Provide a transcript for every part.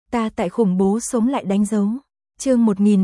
Ta tại khủng bố sống lại đánh dấu. Chương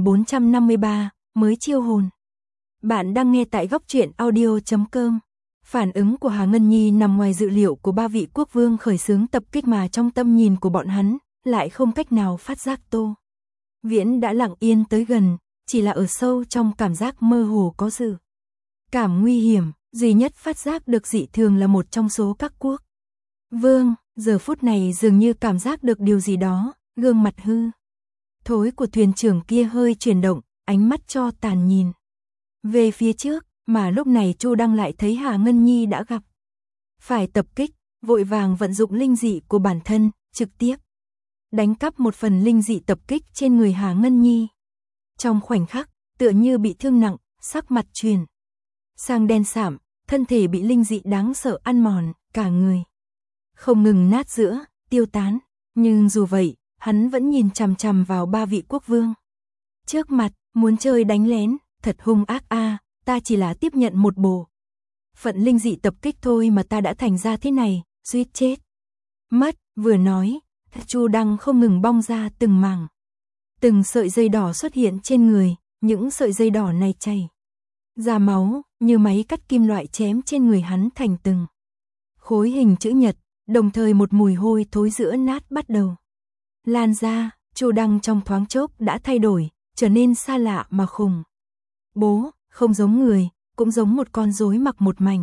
1453, mới chiêu hồn. Bạn đang nghe tại góc truyện audio.com. Phản ứng của Hà Ngân Nhi nằm ngoài dự liệu của ba vị quốc vương khởi xướng tập kích, mà trong tâm nhìn của bọn hắn lại không cách nào phát giác Tô Viễn đã lặng yên tới gần, chỉ là ở sâu trong cảm giác mơ hồ có dự cảm nguy hiểm, duy nhất phát giác được dị thường là một trong số các quốc vương, giờ phút này dường như cảm giác được điều gì đó, gương mặt hư thối của thuyền trưởng kia hơi chuyển động, ánh mắt cho tàn nhìn về phía trước, mà lúc này Chu Đăng lại thấy Hà Ngân Nhi đã gặp phải tập kích, vội vàng vận dụng linh dị của bản thân, trực tiếp đánh cắp một phần linh dị tập kích trên người Hà Ngân Nhi. Trong khoảnh khắc, tựa như bị thương nặng, sắc mặt chuyển sang đen sạm, thân thể bị linh dị đáng sợ ăn mòn, cả người không ngừng nát giữa, tiêu tán, nhưng dù vậy, hắn vẫn nhìn chằm chằm vào ba vị quốc vương trước mặt, muốn chơi đánh lén, thật hung ác a, ta chỉ là tiếp nhận một bộ phận linh dị tập kích thôi mà ta đã thành ra thế này, suýt chết mất. Vừa nói, Chu Đăng không ngừng bong ra từng mảng, từng sợi dây đỏ xuất hiện trên người, những sợi dây đỏ này chảy ra máu, như máy cắt kim loại chém trên người hắn thành từng khối hình chữ nhật, đồng thời một mùi hôi thối giữa nát bắt đầu lan ra. Chu Đăng trong thoáng chốc đã thay đổi, trở nên xa lạ mà khủng bố, không giống người, cũng giống một con rối mặc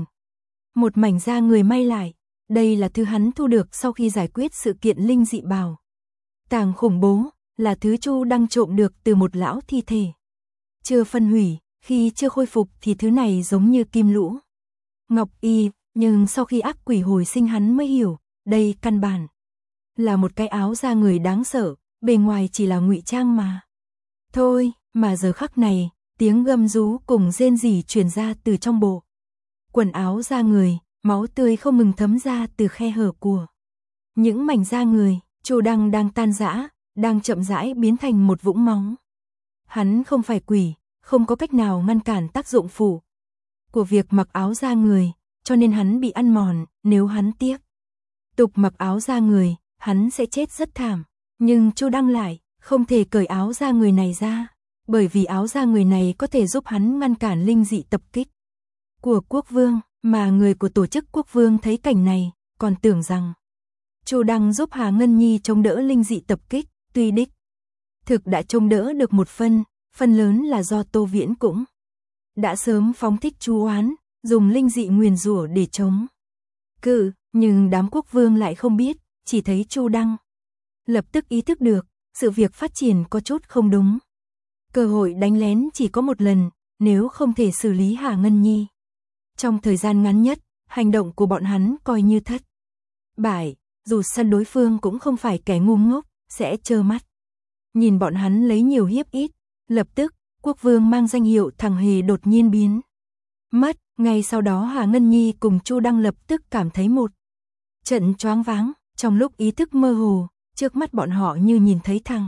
một mảnh da người may lại. Đây là thứ hắn thu được sau khi giải quyết sự kiện linh dị bảo tàng khủng bố, là thứ Chu Đăng trộm được từ một lão thi thể chưa phân hủy, khi chưa khôi phục thì thứ này giống như kim lũ ngọc y, nhưng sau khi ác quỷ hồi sinh hắn mới hiểu, đây căn bản là một cái áo da người đáng sợ, bề ngoài chỉ là ngụy trang mà thôi. Mà giờ khắc này, tiếng gầm rú cùng rên rỉ truyền ra từ trong bộ quần áo da người, máu tươi không ngừng thấm ra từ khe hở của những mảnh da người. Chu Đăng đang tan rã, đang chậm rãi biến thành một vũng máu. Hắn không phải quỷ, không có cách nào ngăn cản tác dụng phụ của việc mặc áo da người, cho nên hắn bị ăn mòn. Nếu hắn tiếp tục mặc áo da người, hắn sẽ chết rất thảm. Nhưng Chu Đăng lại không thể cởi áo da người này ra, bởi vì áo da người này có thể giúp hắn ngăn cản linh dị tập kích của quốc vương. Mà người của tổ chức quốc vương thấy cảnh này, còn tưởng rằng Chu Đăng giúp Hà Ngân Nhi chống đỡ linh dị tập kích, tuy đích thực đã chống đỡ được một phần lớn là do Tô Viễn cũng đã sớm phóng thích chú oán, dùng linh dị nguyền rủa để chống cự, nhưng đám quốc vương lại không biết, chỉ thấy Chu Đăng lập tức ý thức được, sự việc phát triển có chút không đúng. Cơ hội đánh lén chỉ có một lần, nếu không thể xử lý Hà Ngân Nhi trong thời gian ngắn nhất, hành động của bọn hắn coi như thất bại, dù săn đối phương cũng không phải kẻ ngu ngốc, sẽ trơ mắt nhìn bọn hắn lấy nhiều hiếp ít. Lập tức, quốc vương mang danh hiệu thằng hề đột nhiên biến mất. Ngay sau đó Hà Ngân Nhi cùng Chu Đăng lập tức cảm thấy một trận choáng váng. Trong lúc ý thức mơ hồ, trước mắt bọn họ như nhìn thấy thằng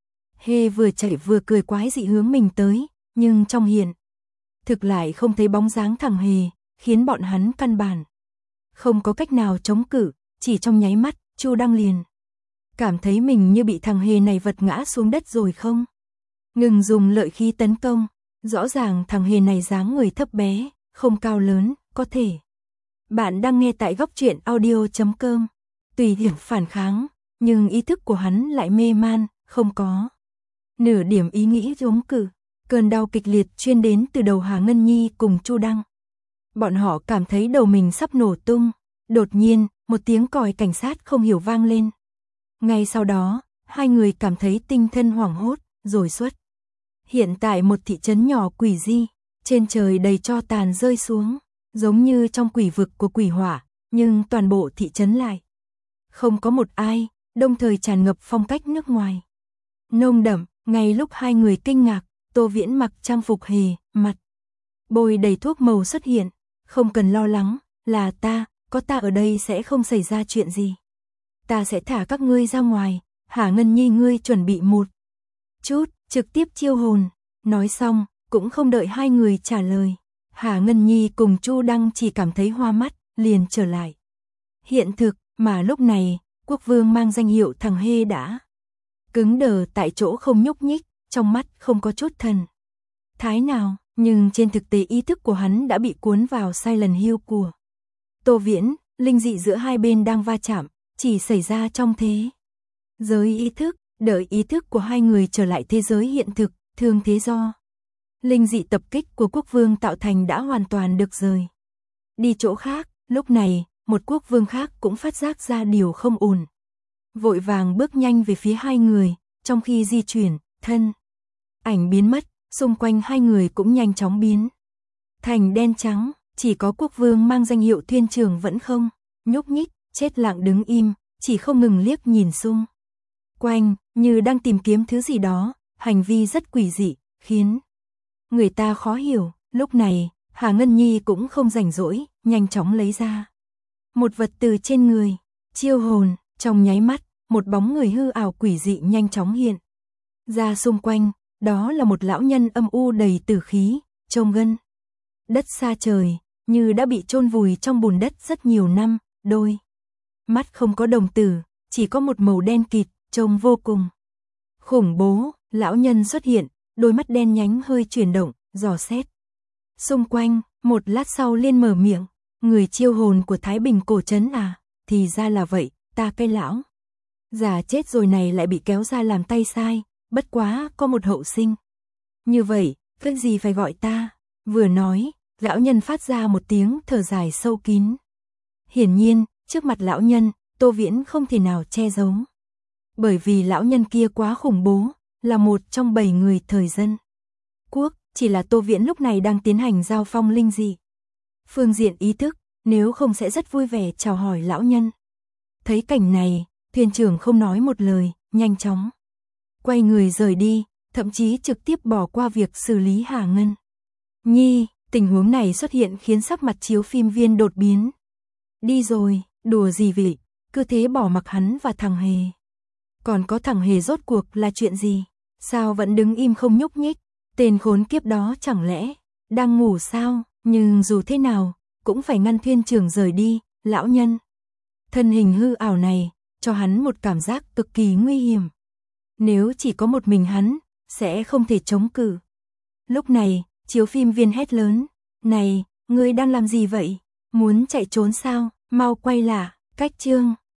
hề vừa chạy vừa cười quái dị hướng mình tới, nhưng trong hiện thực lại không thấy bóng dáng thằng hề, khiến bọn hắn căn bản không có cách nào chống cự. Chỉ trong nháy mắt, Chu Đăng liền cảm thấy mình như bị thằng hề này vật ngã xuống đất rồi không ngừng dùng lợi khí tấn công. Rõ ràng thằng hề này dáng người thấp bé, không cao lớn, có thể. Bạn đang nghe tại góc truyện audio.com. Tùy điểm phản kháng, nhưng ý thức của hắn lại mê man, không có nửa điểm ý nghĩ chống cự. Cơn đau kịch liệt truyền đến từ đầu Hà Ngân Nhi cùng Chu Đăng. Bọn họ cảm thấy đầu mình sắp nổ tung. Đột nhiên, một tiếng còi cảnh sát không hiểu vang lên. Ngay sau đó, hai người cảm thấy tinh thần hoảng hốt, rồi xuất hiện tại một thị trấn nhỏ quỷ dị. Trên trời đầy tro tàn rơi xuống, giống như trong quỷ vực của quỷ hỏa, nhưng toàn bộ thị trấn lại không có một ai, đồng thời tràn ngập phong cách nước ngoài nồng đậm. Ngay lúc hai người kinh ngạc, Tô Viễn mặc trang phục hề, mặt bôi đầy thuốc màu xuất hiện. Không cần lo lắng, là ta, có ta ở đây sẽ không xảy ra chuyện gì. Ta sẽ thả các ngươi ra ngoài. Hà Ngân Nhi, ngươi chuẩn bị một chút, trực tiếp chiêu hồn. Nói xong, cũng không đợi hai người trả lời, Hà Ngân Nhi cùng Chu Đăng chỉ cảm thấy hoa mắt, liền trở lại hiện thực. Mà lúc này, quốc vương mang danh hiệu thằng hê đã cứng đờ tại chỗ không nhúc nhích, trong mắt không có chút thần thái nào, nhưng trên thực tế ý thức của hắn đã bị cuốn vào Silent Hill của Tô Viễn, linh dị giữa hai bên đang va chạm, chỉ xảy ra trong thế giới ý thức, đợi ý thức của hai người trở lại thế giới hiện thực, thương thế do linh dị tập kích của quốc vương tạo thành đã hoàn toàn được rời đi chỗ khác. Lúc này, một quốc vương khác cũng phát giác ra điều không ổn, vội vàng bước nhanh về phía hai người, trong khi di chuyển, thân ảnh biến mất, xung quanh hai người cũng nhanh chóng biến thành đen trắng, chỉ có quốc vương mang danh hiệu Thuyền trưởng vẫn không nhúc nhích, chết lặng đứng im, chỉ không ngừng liếc nhìn xung quanh, như đang tìm kiếm thứ gì đó, hành vi rất quỷ dị, khiến người ta khó hiểu. Lúc này, Hà Ngân Nhi cũng không rảnh rỗi, nhanh chóng lấy ra một vật từ trên người, chiêu hồn, trong nháy mắt, một bóng người hư ảo quỷ dị nhanh chóng hiện ra xung quanh, đó là một lão nhân âm u đầy tử khí, trông gân đất xa trời, như đã bị chôn vùi trong bùn đất rất nhiều năm, đôi mắt không có đồng tử, chỉ có một màu đen kịt, trông vô cùng khủng bố. Lão nhân xuất hiện, đôi mắt đen nhánh hơi chuyển động, dò xét xung quanh, một lát sau liền mở miệng, người chiêu hồn của Thái Bình cổ trấn à, thì ra là vậy, ta cái lão già chết rồi này lại bị kéo ra làm tay sai, bất quá có một hậu sinh như vậy, cái gì phải gọi ta. Vừa nói, lão nhân phát ra một tiếng thở dài sâu kín. Hiển nhiên, trước mặt lão nhân, Tô Viễn không thể nào che giấu, bởi vì lão nhân kia quá khủng bố, là một trong 7 người thời dân quốc, chỉ là Tô Viễn lúc này đang tiến hành giao phong linh dị phương diện ý thức, nếu không sẽ rất vui vẻ chào hỏi lão nhân. Thấy cảnh này, thuyền trưởng không nói một lời, nhanh chóng quay người rời đi, thậm chí trực tiếp bỏ qua việc xử lý Hà Ngân Nhi. Tình huống này xuất hiện khiến sắc mặt chiếu phim viên đột biến. Đi rồi, đùa gì vậy, cứ thế bỏ mặc hắn và thằng Hề. Còn có thằng Hề rốt cuộc là chuyện gì? Sao vẫn đứng im không nhúc nhích? Tên khốn kiếp đó chẳng lẽ đang ngủ sao? Nhưng dù thế nào, cũng phải ngăn thuyền trưởng rời đi. Lão nhân thân hình hư ảo này, cho hắn một cảm giác cực kỳ nguy hiểm. Nếu chỉ có một mình hắn, sẽ không thể chống cự. Lúc này, chiếu phim viên hét lớn, này, ngươi đang làm gì vậy? Muốn chạy trốn sao? Mau quay lại, cách chương.